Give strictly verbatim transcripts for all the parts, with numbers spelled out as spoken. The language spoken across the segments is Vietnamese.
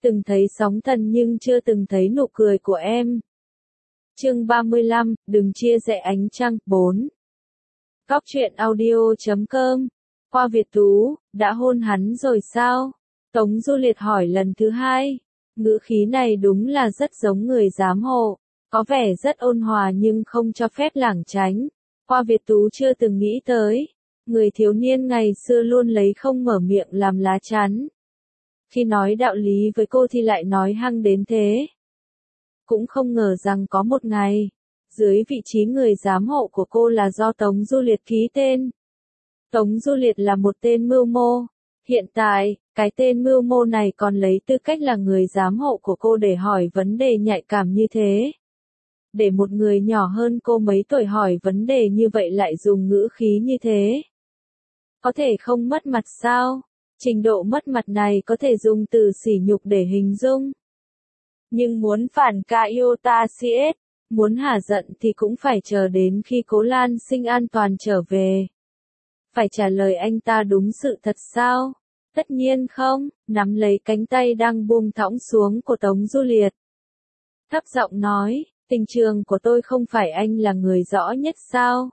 Từng thấy sóng thần nhưng chưa từng thấy nụ cười của em. Chương ba mươi lăm, đừng chia rẽ ánh trăng. bốn. Góc truyện audio chấm com. Hoa Việt Tú, đã hôn hắn rồi sao? Tống Du Liệt hỏi lần thứ hai. Ngữ khí này đúng là rất giống người giám hộ. Có vẻ rất ôn hòa nhưng không cho phép lảng tránh. Hoa Việt Tú chưa từng nghĩ tới. Người thiếu niên ngày xưa luôn lấy không mở miệng làm lá chắn. Khi nói đạo lý với cô thì lại nói hăng đến thế. Cũng không ngờ rằng có một ngày, dưới vị trí người giám hộ của cô là do Tống Du Liệt ký tên. Tống Du Liệt là một tên mưu mô. Hiện tại, cái tên mưu mô này còn lấy tư cách là người giám hộ của cô để hỏi vấn đề nhạy cảm như thế. Để một người nhỏ hơn cô mấy tuổi hỏi vấn đề như vậy lại dùng ngữ khí như thế. Có thể không mất mặt sao? Trình độ mất mặt này có thể dùng từ sỉ nhục để hình dung. Nhưng muốn phản ca iota cs, muốn hả giận thì cũng phải chờ đến khi Cố Lan Sinh an toàn trở về. Phải trả lời anh ta đúng sự thật sao? Tất nhiên không, nắm lấy cánh tay đang buông thõng xuống của Tống Du Liệt. Thấp giọng nói, tình trường của tôi không phải anh là người rõ nhất sao?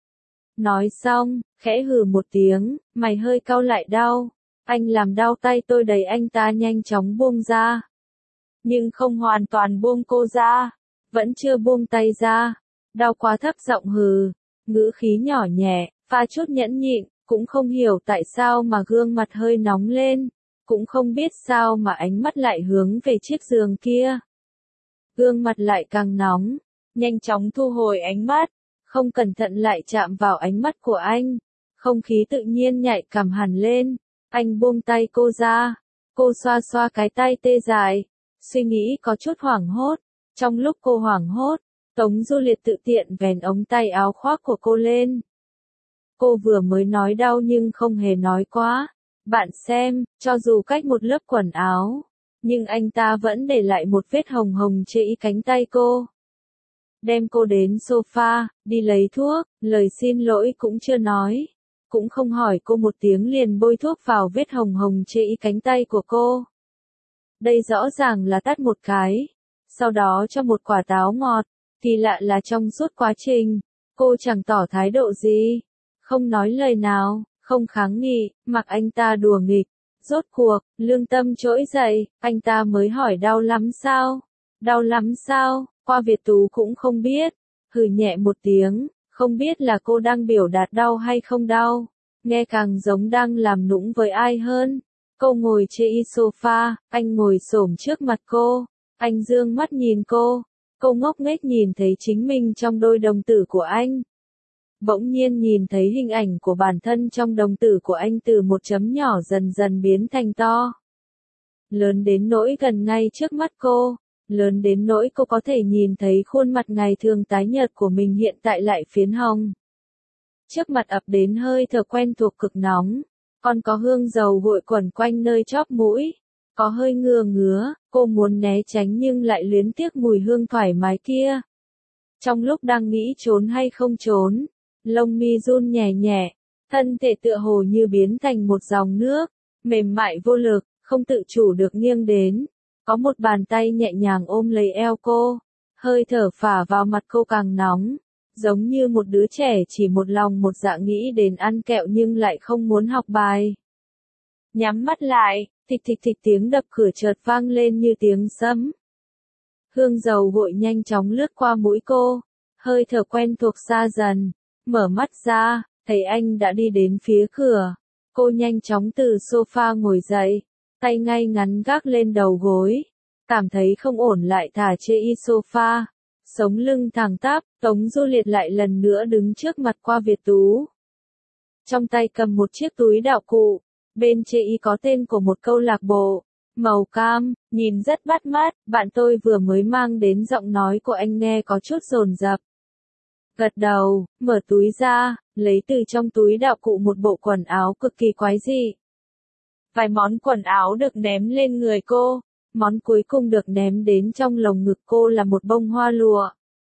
Nói xong, khẽ hừ một tiếng, mày hơi cau lại đau. Anh làm đau tay tôi đẩy anh ta nhanh chóng buông ra. Nhưng không hoàn toàn buông cô ra. Vẫn chưa buông tay ra. Đau quá thấp giọng hừ. Ngữ khí nhỏ nhẹ, pha chút nhẫn nhịn. Cũng không hiểu tại sao mà gương mặt hơi nóng lên. Cũng không biết sao mà ánh mắt lại hướng về chiếc giường kia. Gương mặt lại càng nóng. Nhanh chóng thu hồi ánh mắt. Không cẩn thận lại chạm vào ánh mắt của anh. Không khí tự nhiên nhạy cảm hẳn lên. Anh buông tay cô ra. Cô xoa xoa cái tay tê dại. Suy nghĩ có chút hoảng hốt. Trong lúc cô hoảng hốt, Tống Du Liệt tự tiện vén ống tay áo khoác của cô lên. Cô vừa mới nói đau nhưng không hề nói quá. Bạn xem, cho dù cách một lớp quần áo, nhưng anh ta vẫn để lại một vết hồng hồng trên cánh tay cô. Đem cô đến sofa, đi lấy thuốc, lời xin lỗi cũng chưa nói. Cũng không hỏi cô một tiếng liền bôi thuốc vào vết hồng hồng trên cánh tay của cô. Đây rõ ràng là tát một cái. Sau đó cho một quả táo ngọt. Kỳ lạ là trong suốt quá trình, cô chẳng tỏ thái độ gì. Không nói lời nào, không kháng nghị, mặc anh ta đùa nghịch. Rốt cuộc, lương tâm trỗi dậy, anh ta mới hỏi đau lắm sao? Đau lắm sao? Hoa Việt Tú cũng không biết. Hừ nhẹ một tiếng, không biết là cô đang biểu đạt đau hay không đau. Nghe càng giống đang làm nũng với ai hơn. Cô ngồi trên sofa, anh ngồi xổm trước mặt cô. Anh dương mắt nhìn cô. Cô ngốc nghếch nhìn thấy chính mình trong đôi đồng tử của anh. Bỗng nhiên nhìn thấy hình ảnh của bản thân trong đồng tử của anh từ một chấm nhỏ dần dần biến thành to. Lớn đến nỗi gần ngay trước mắt cô. Lớn đến nỗi cô có thể nhìn thấy khuôn mặt ngày thường tái nhợt của mình hiện tại lại phiến hồng. Trước mặt ập đến hơi thở quen thuộc cực nóng. Còn có hương dầu gội quẩn quanh nơi chóp mũi. Có hơi ngừa ngứa, cô muốn né tránh nhưng lại luyến tiếc mùi hương thoải mái kia. Trong lúc đang nghĩ trốn hay không trốn, lông mi run nhẹ nhẹ, thân thể tựa hồ như biến thành một dòng nước, mềm mại vô lực, không tự chủ được nghiêng đến. Có một bàn tay nhẹ nhàng ôm lấy eo cô, hơi thở phả vào mặt cô càng nóng, giống như một đứa trẻ chỉ một lòng một dạ nghĩ đến ăn kẹo nhưng lại không muốn học bài. Nhắm mắt lại, thịch thịch thịch tiếng đập cửa chợt vang lên như tiếng sấm. Hương dầu gội nhanh chóng lướt qua mũi cô, hơi thở quen thuộc xa dần, mở mắt ra, thấy anh đã đi đến phía cửa. Cô nhanh chóng từ sofa ngồi dậy, tay ngay ngắn gác lên đầu gối, cảm thấy không ổn lại thả trên sofa, sống lưng thẳng tắp. Tống Du Liệt lại lần nữa đứng trước mặt Hoa Việt Tú. Trong tay cầm một chiếc túi đạo cụ, bên trên y có tên của một câu lạc bộ, màu cam, nhìn rất bắt mắt. Bạn tôi vừa mới mang đến. Giọng nói của anh nghe có chút dồn dập. Gật đầu, mở túi ra, lấy từ trong túi đạo cụ một bộ quần áo cực kỳ quái dị. Vài món quần áo được ném lên người cô, món cuối cùng được ném đến trong lồng ngực cô là một bông hoa lụa.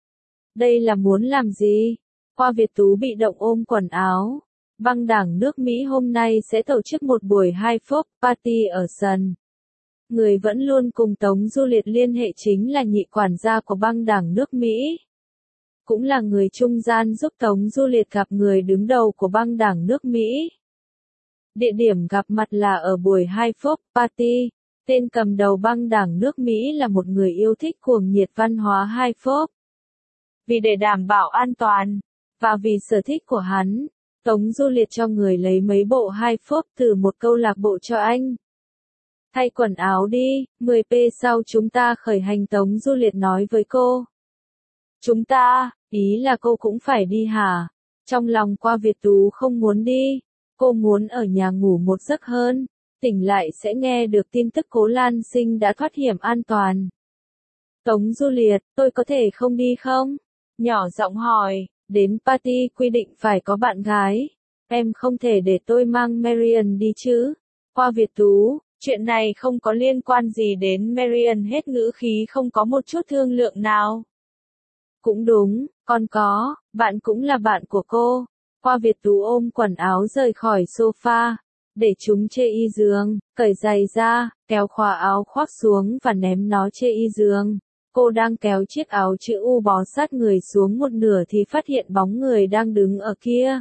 Đây là muốn làm gì? Hoa Việt Tú bị động ôm quần áo. Băng đảng nước Mỹ hôm nay sẽ tổ chức một buổi hai folk party ở sân người vẫn luôn cùng Tống Du Liệt liên hệ chính là nhị quản gia của băng đảng nước Mỹ. Cũng là người trung gian giúp Tống Du Liệt gặp người đứng đầu của băng đảng nước Mỹ. Địa điểm gặp mặt là ở buổi High Folk Party. Tên cầm đầu băng đảng nước Mỹ là một người yêu thích cuồng nhiệt văn hóa High Folk. Vì để đảm bảo an toàn, và vì sở thích của hắn, Tống Du Liệt cho người lấy mấy bộ High Folk từ một câu lạc bộ cho anh. Thay quần áo đi, mười phút sau chúng ta khởi hành, Tống Du Liệt nói với cô. Chúng ta, ý là cô cũng phải đi hả? Trong lòng Qua Việt Tú không muốn đi, cô muốn ở nhà ngủ một giấc hơn, tỉnh lại sẽ nghe được tin tức Cố Lan Sinh đã thoát hiểm an toàn. Tống Du Liệt, tôi có thể không đi không? Nhỏ giọng hỏi, đến party quy định phải có bạn gái, em không thể để tôi mang Marian đi chứ? Qua Việt Tú, chuyện này không có liên quan gì đến Marian hết, ngữ khí không có một chút thương lượng nào. Cũng đúng, còn có, bạn cũng là bạn của cô. Qua Việt Tú ôm quần áo rời khỏi sofa, để chúng chê y giường, cởi giày ra, kéo khóa áo khoác xuống và ném nó chê y giường. Cô đang kéo chiếc áo chữ U bó sát người xuống một nửa thì phát hiện bóng người đang đứng ở kia.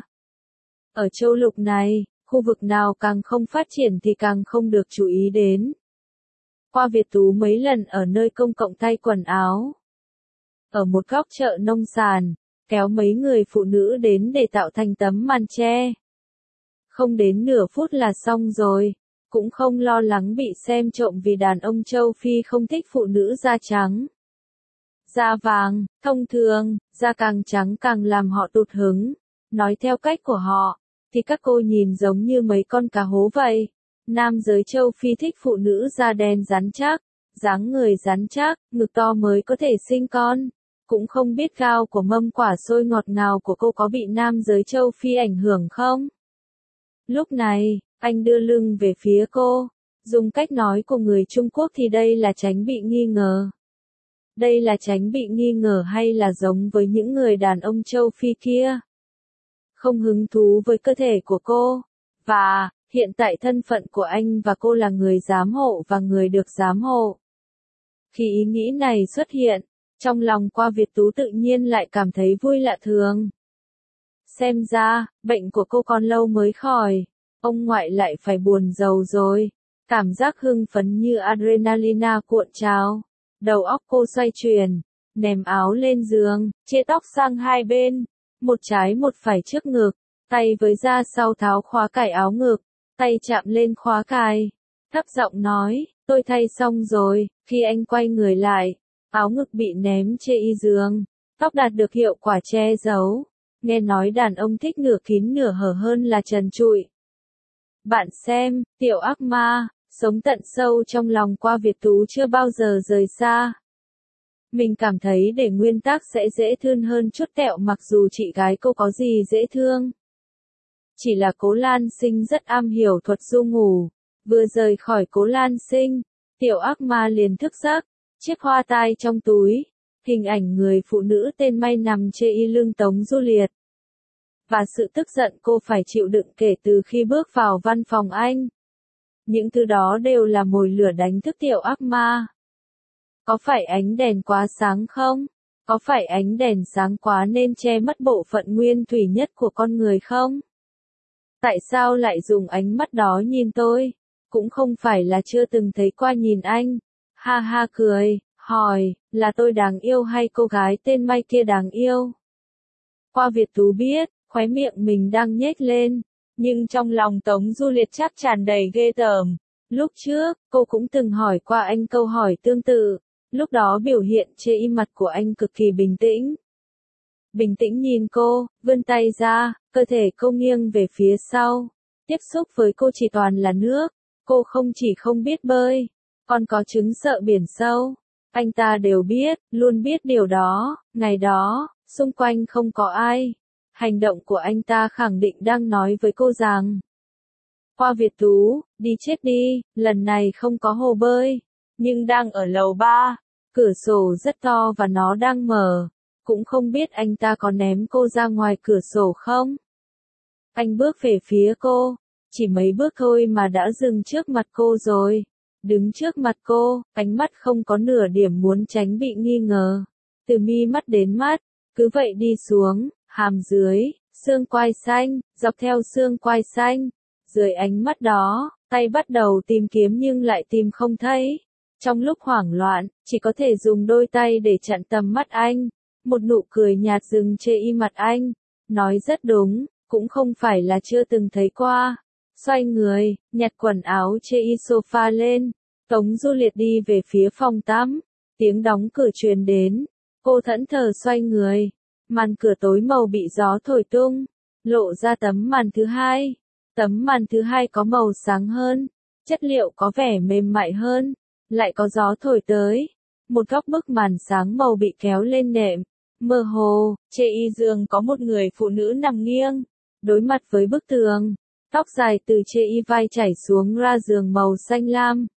Ở châu lục này, khu vực nào càng không phát triển thì càng không được chú ý đến. Qua Việt Tú mấy lần ở nơi công cộng thay quần áo. Ở một góc chợ nông sản, kéo mấy người phụ nữ đến để tạo thành tấm màn che. Không đến nửa phút là xong rồi, cũng không lo lắng bị xem trộm vì đàn ông châu Phi không thích phụ nữ da trắng. Da vàng, thông thường, da càng trắng càng làm họ tụt hứng. Nói theo cách của họ, thì các cô nhìn giống như mấy con cá hố vậy. Nam giới châu Phi thích phụ nữ da đen rắn chắc, dáng người rắn chắc, ngực to mới có thể sinh con. Cũng không biết gao của mâm quả xôi ngọt ngào của cô có bị nam giới châu Phi ảnh hưởng không? Lúc này, anh đưa lưng về phía cô. Dùng cách nói của người Trung Quốc thì đây là tránh bị nghi ngờ. Đây là tránh bị nghi ngờ hay là giống với những người đàn ông châu Phi kia? Không hứng thú với cơ thể của cô. Và, hiện tại thân phận của anh và cô là người giám hộ và người được giám hộ. Khi ý nghĩ này xuất hiện, trong lòng Qua Việt Tú tự nhiên lại cảm thấy vui lạ thường. Xem ra, bệnh của cô còn lâu mới khỏi. Ông ngoại lại phải buồn rầu rồi. Cảm giác hưng phấn như adrenalina cuộn trào. Đầu óc cô xoay chuyển, ném áo lên giường, chia tóc sang hai bên, một trái một phải trước ngực, tay với da sau tháo khóa cài áo ngực, tay chạm lên khóa cài. Thấp giọng nói, tôi thay xong rồi. Khi anh quay người lại, áo ngực bị ném chê y giường, tóc đạt được hiệu quả che giấu. Nghe nói đàn ông thích nửa kín nửa hở hơn là trần trụi. Bạn xem, tiểu ác ma, sống tận sâu trong lòng Qua Việt Tú chưa bao giờ rời xa. Mình cảm thấy để nguyên tắc sẽ dễ thương hơn chút tẹo, mặc dù chị gái cô có gì dễ thương. Chỉ là Cố Lan Sinh rất am hiểu thuật ru ngủ. Vừa rời khỏi Cố Lan Sinh, tiểu ác ma liền thức giấc, chiếc hoa tai trong túi, hình ảnh người phụ nữ tên May nằm chê y lưng Tống Du Liệt. Và sự tức giận cô phải chịu đựng kể từ khi bước vào văn phòng anh. Những thứ đó đều là mồi lửa đánh thức tiểu ác ma. Có phải ánh đèn quá sáng không? Có phải ánh đèn sáng quá nên che mất bộ phận nguyên thủy nhất của con người không? Tại sao lại dùng ánh mắt đó nhìn tôi? Cũng không phải là chưa từng thấy qua nhìn anh. Ha ha cười, hỏi, là tôi đáng yêu hay cô gái tên May kia đáng yêu? Qua Việt Tú biết, khóe miệng mình đang nhếch lên, nhưng trong lòng Tống Du Liệt chắc tràn đầy ghê tởm. Lúc trước, cô cũng từng hỏi qua anh câu hỏi tương tự, lúc đó biểu hiện chê y mặt của anh cực kỳ bình tĩnh. Bình tĩnh nhìn cô, vươn tay ra, cơ thể cô nghiêng về phía sau. Tiếp xúc với cô chỉ toàn là nước, cô không chỉ không biết bơi, còn có chứng sợ biển sâu. Anh ta đều biết, luôn biết điều đó, ngày đó, xung quanh không có ai. Hành động của anh ta khẳng định đang nói với cô rằng, Qua Việt Tú, đi chết đi, lần này không có hồ bơi, nhưng đang ở lầu ba, cửa sổ rất to và nó đang mở, cũng không biết anh ta có ném cô ra ngoài cửa sổ không. Anh bước về phía cô, chỉ mấy bước thôi mà đã dừng trước mặt cô rồi. đứng trước mặt cô, ánh mắt không có nửa điểm muốn tránh bị nghi ngờ. Từ mi mắt đến mắt, cứ vậy đi xuống, hàm dưới, xương quai xanh, dọc theo xương quai xanh. Dưới ánh mắt đó, tay bắt đầu tìm kiếm nhưng lại tìm không thấy. Trong lúc hoảng loạn, chỉ có thể dùng đôi tay để chặn tầm mắt anh. Một nụ cười nhạt dừng chê y mặt anh. Nói rất đúng, cũng không phải là chưa từng thấy qua. Xoay người, nhặt quần áo chê y sofa lên. Tống Du Liệt đi về phía phòng tắm. Tiếng đóng cửa truyền đến. Cô thẫn thờ xoay người. Màn cửa tối màu bị gió thổi tung. Lộ ra tấm màn thứ hai. Tấm màn thứ hai có màu sáng hơn. Chất liệu có vẻ mềm mại hơn. Lại có gió thổi tới. Một góc bức màn sáng màu bị kéo lên nệm. Mơ hồ, trên y giường có một người phụ nữ nằm nghiêng. Đối mặt với bức tường. Tóc dài từ trên y vai chảy xuống ra giường màu xanh lam.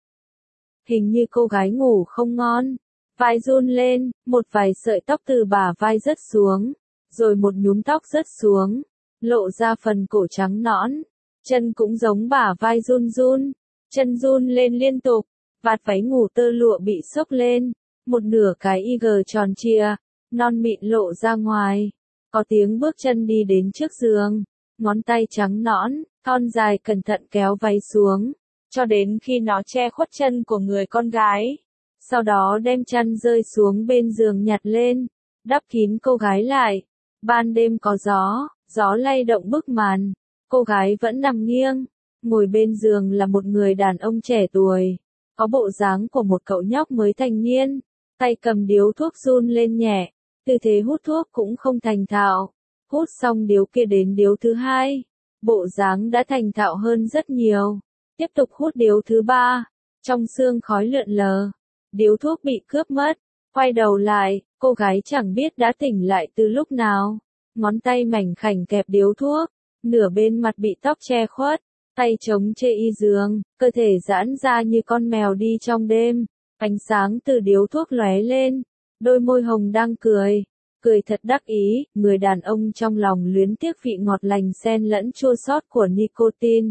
Hình như cô gái ngủ không ngon. Vai run lên, một vài sợi tóc từ bả vai rớt xuống. Rồi một nhúm tóc rớt xuống. Lộ ra phần cổ trắng nõn. Chân cũng giống bả vai run run. Chân run lên liên tục. Vạt váy ngủ tơ lụa bị xốc lên. Một nửa cái y gờ tròn trịa. Non mịn lộ ra ngoài. Có tiếng bước chân đi đến trước giường. Ngón tay trắng nõn, thon dài cẩn thận kéo váy xuống. Cho đến khi nó che khuất chân của người con gái. Sau đó đem chăn rơi xuống bên giường nhặt lên. Đắp kín cô gái lại. Ban đêm có gió, gió lay động bức màn. Cô gái vẫn nằm nghiêng. Ngồi bên giường là một người đàn ông trẻ tuổi. Có bộ dáng của một cậu nhóc mới thành niên. Tay cầm điếu thuốc run lên nhẹ. Tư thế hút thuốc cũng không thành thạo. Hút xong điếu kia đến điếu thứ hai. Bộ dáng đã thành thạo hơn rất nhiều. Tiếp tục hút điếu thứ ba. Trong xương khói lượn lờ. Điếu thuốc bị cướp mất. Quay đầu lại, cô gái chẳng biết đã tỉnh lại từ lúc nào. Ngón tay mảnh khảnh kẹp điếu thuốc. Nửa bên mặt bị tóc che khuất. Tay chống chê y giường, cơ thể giãn ra như con mèo đi trong đêm. Ánh sáng từ điếu thuốc lóe lên. Đôi môi hồng đang cười. Cười thật đắc ý, người đàn ông trong lòng luyến tiếc vị ngọt lành xen lẫn chua xót của nicotine.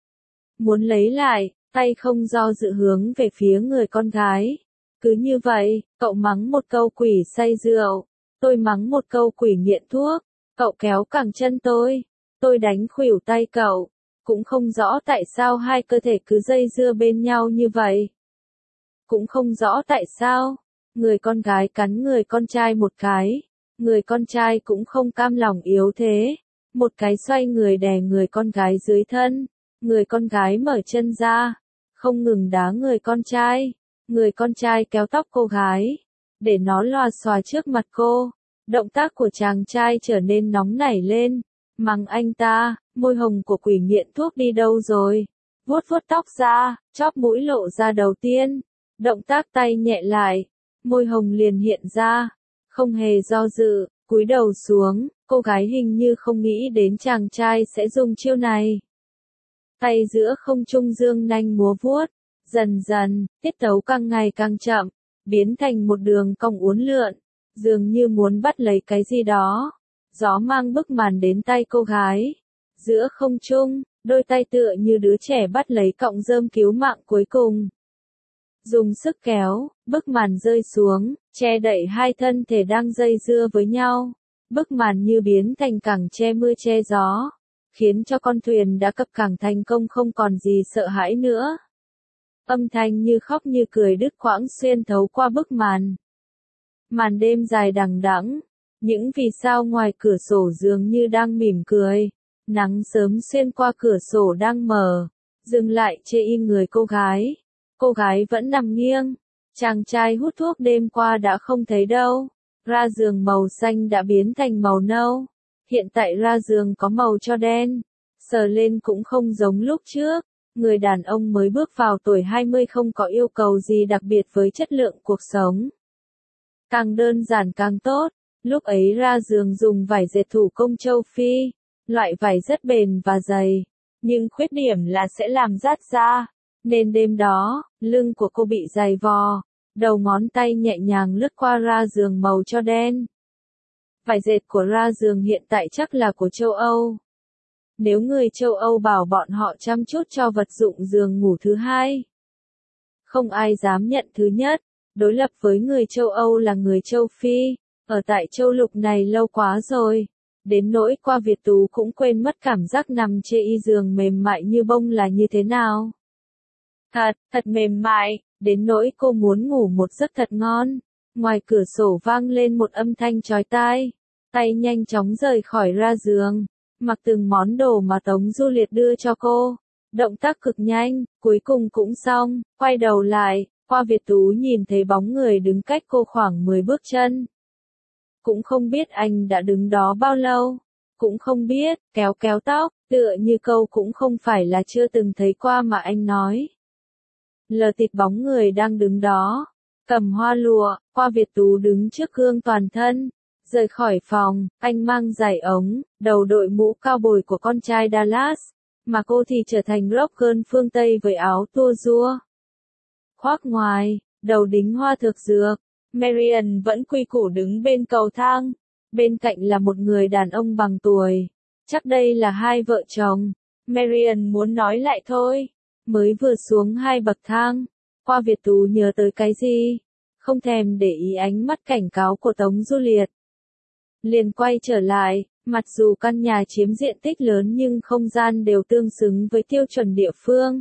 Muốn lấy lại, tay không do dự hướng về phía người con gái. Cứ như vậy, cậu mắng một câu quỷ say rượu. Tôi mắng một câu quỷ nghiện thuốc. Cậu kéo cẳng chân tôi. Tôi đánh khuỷu tay cậu. Cũng không rõ tại sao hai cơ thể cứ dây dưa bên nhau như vậy. Cũng không rõ tại sao. Người con gái cắn người con trai một cái. Người con trai cũng không cam lòng yếu thế. Một cái xoay người đè người con gái dưới thân. Người con gái mở chân ra. Không ngừng đá người con trai. Người con trai kéo tóc cô gái. Để nó lòa xòa trước mặt cô. Động tác của chàng trai trở nên nóng nảy lên. Mắng anh ta, môi hồng của quỷ nghiện thuốc đi đâu rồi? Vuốt vuốt tóc ra, chóp mũi lộ ra đầu tiên. Động tác tay nhẹ lại. Môi hồng liền hiện ra. Không hề do dự, cúi đầu xuống, cô gái hình như không nghĩ đến chàng trai sẽ dùng chiêu này. Tay giữa không trung dương nanh múa vuốt, dần dần, tiết tấu càng ngày càng chậm, biến thành một đường cong uốn lượn, dường như muốn bắt lấy cái gì đó. Gió mang bức màn đến tay cô gái. Giữa không trung, đôi tay tựa như đứa trẻ bắt lấy cọng rơm cứu mạng cuối cùng. Dùng sức kéo, bức màn rơi xuống, che đậy hai thân thể đang dây dưa với nhau. Bức màn như biến thành cảng che mưa che gió, khiến cho con thuyền đã cập cảng thành công không còn gì sợ hãi nữa. Âm thanh như khóc như cười đứt quãng xuyên thấu qua bức màn. Màn đêm dài đằng đẵng, những vì sao ngoài cửa sổ dường như đang mỉm cười. Nắng sớm xuyên qua cửa sổ đang mở, dừng lại chê y người cô gái. Cô gái vẫn nằm nghiêng. Chàng trai hút thuốc đêm qua đã không thấy đâu. Ra giường màu xanh đã biến thành màu nâu. Hiện tại ra giường có màu cho đen. Sờ lên cũng không giống lúc trước. Người đàn ông mới bước vào tuổi hai mươi không có yêu cầu gì đặc biệt với chất lượng cuộc sống. Càng đơn giản càng tốt. Lúc ấy ra giường dùng vải dệt thủ công châu Phi. Loại vải rất bền và dày. Nhưng khuyết điểm là sẽ làm rát da. Nên đêm đó, lưng của cô bị dày vò. Đầu ngón tay nhẹ nhàng lướt qua ra giường màu cho đen. Vải dệt của ra giường hiện tại chắc là của châu Âu. Nếu người châu Âu bảo bọn họ chăm chút cho vật dụng giường ngủ thứ hai. Không ai dám nhận thứ nhất, đối lập với người châu Âu là người châu Phi, ở tại châu lục này lâu quá rồi. Đến nỗi qua Việt Tú cũng quên mất cảm giác nằm trên y giường mềm mại như bông là như thế nào. Thật, thật mềm mại, đến nỗi cô muốn ngủ một giấc thật ngon. Ngoài cửa sổ vang lên một âm thanh chói tai, tay nhanh chóng rời khỏi ra giường, mặc từng món đồ mà Tống Du Liệt đưa cho cô. Động tác cực nhanh, cuối cùng cũng xong, quay đầu lại, qua Việt Tú nhìn thấy bóng người đứng cách cô khoảng mười bước chân. Cũng không biết anh đã đứng đó bao lâu, cũng không biết, kéo kéo tóc, tựa như câu cũng không phải là chưa từng thấy qua mà anh nói. Lờ tịt bóng người đang đứng đó, cầm hoa lụa, qua Việt Tú đứng trước gương toàn thân, rời khỏi phòng, anh mang giày ống, đầu đội mũ cao bồi của con trai Dallas, mà cô thì trở thành rock girl phương Tây với áo tua rua. Khoác ngoài, đầu đính hoa thực dược, Marian vẫn quy củ đứng bên cầu thang, bên cạnh là một người đàn ông bằng tuổi, chắc đây là hai vợ chồng. Marian muốn nói lại thôi, mới vừa xuống hai bậc thang, qua Việt Tú nhớ tới cái gì, không thèm để ý ánh mắt cảnh cáo của Tống Du Liệt. Liền quay trở lại, mặc dù căn nhà chiếm diện tích lớn nhưng không gian đều tương xứng với tiêu chuẩn địa phương.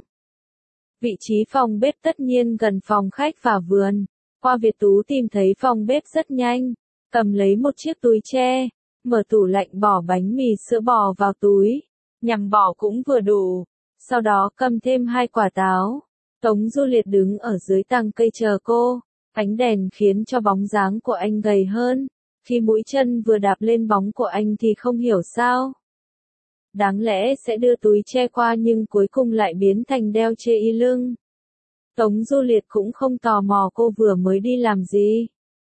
Vị trí phòng bếp tất nhiên gần phòng khách và vườn. Qua Việt Tú tìm thấy phòng bếp rất nhanh, cầm lấy một chiếc túi tre, mở tủ lạnh bỏ bánh mì sữa bò vào túi, nhằm bỏ cũng vừa đủ, sau đó cầm thêm hai quả táo. Tống Du Liệt đứng ở dưới tàng cây chờ cô, ánh đèn khiến cho bóng dáng của anh gầy hơn, khi mũi chân vừa đạp lên bóng của anh thì không hiểu sao. Đáng lẽ sẽ đưa túi che qua nhưng cuối cùng lại biến thành đeo chê y lưng. Tống Du Liệt cũng không tò mò cô vừa mới đi làm gì.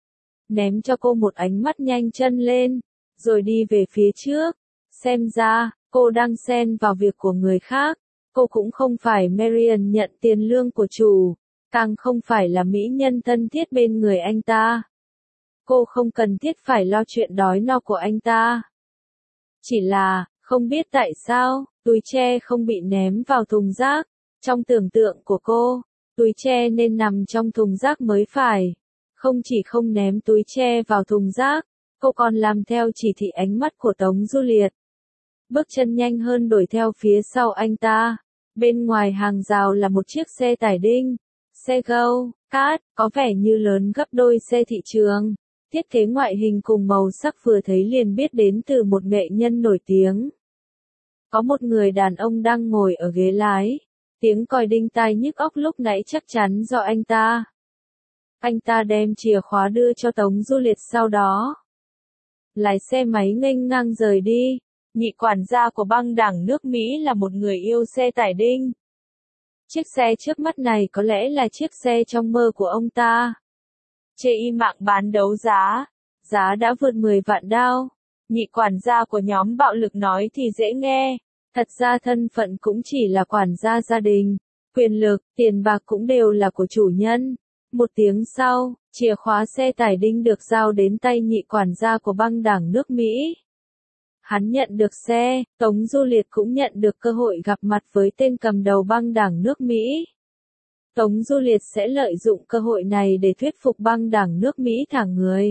Ném cho cô một ánh mắt nhanh chân lên, rồi đi về phía trước. Xem ra, cô đang xen vào việc của người khác. Cô cũng không phải Marian nhận tiền lương của chủ, càng không phải là mỹ nhân thân thiết bên người anh ta. Cô không cần thiết phải lo chuyện đói no của anh ta. Chỉ là, không biết tại sao, túi tre không bị ném vào thùng rác. Trong tưởng tượng của cô, túi tre nên nằm trong thùng rác mới phải. Không chỉ không ném túi tre vào thùng rác, cô còn làm theo chỉ thị ánh mắt của Tống Du Liệt. Bước chân nhanh hơn đuổi theo phía sau anh ta. Bên ngoài hàng rào là một chiếc xe tải đinh, xe go, cát, có vẻ như lớn gấp đôi xe thị trường. Thiết kế ngoại hình cùng màu sắc vừa thấy liền biết đến từ một nghệ nhân nổi tiếng. Có một người đàn ông đang ngồi ở ghế lái. Tiếng còi đinh tai nhức óc lúc nãy chắc chắn do anh ta. Anh ta đem chìa khóa đưa cho Tống Du Liệt sau đó. Lái xe máy nghênh ngang rời đi. Nhị quản gia của băng đảng nước Mỹ là một người yêu xe tải đinh. Chiếc xe trước mắt này có lẽ là chiếc xe trong mơ của ông ta. Chê y mạng bán đấu giá. Giá đã vượt mười vạn đao. Nhị quản gia của nhóm bạo lực nói thì dễ nghe. Thật ra thân phận cũng chỉ là quản gia gia đình. Quyền lực, tiền bạc cũng đều là của chủ nhân. Một tiếng sau, chìa khóa xe tải đinh được giao đến tay nhị quản gia của băng đảng nước Mỹ. Hắn nhận được xe, Tống Du Liệt cũng nhận được cơ hội gặp mặt với tên cầm đầu băng đảng nước Mỹ. Tống Du Liệt sẽ lợi dụng cơ hội này để thuyết phục băng đảng nước Mỹ thả người.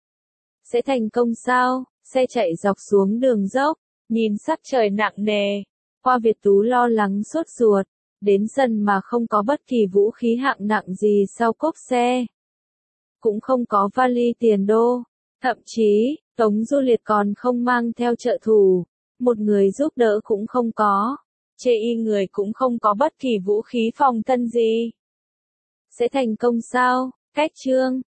Sẽ thành công sao? Xe chạy dọc xuống đường dốc, nhìn sắc trời nặng nề. Hoa Việt Tú lo lắng sốt ruột, đến sân mà không có bất kỳ vũ khí hạng nặng gì sau cốp xe. Cũng không có vali tiền đô. Thậm chí, Tống Du Liệt còn không mang theo trợ thủ. Một người giúp đỡ cũng không có. Chê y người cũng không có bất kỳ vũ khí phòng thân gì. Sẽ thành công sao? Cách chương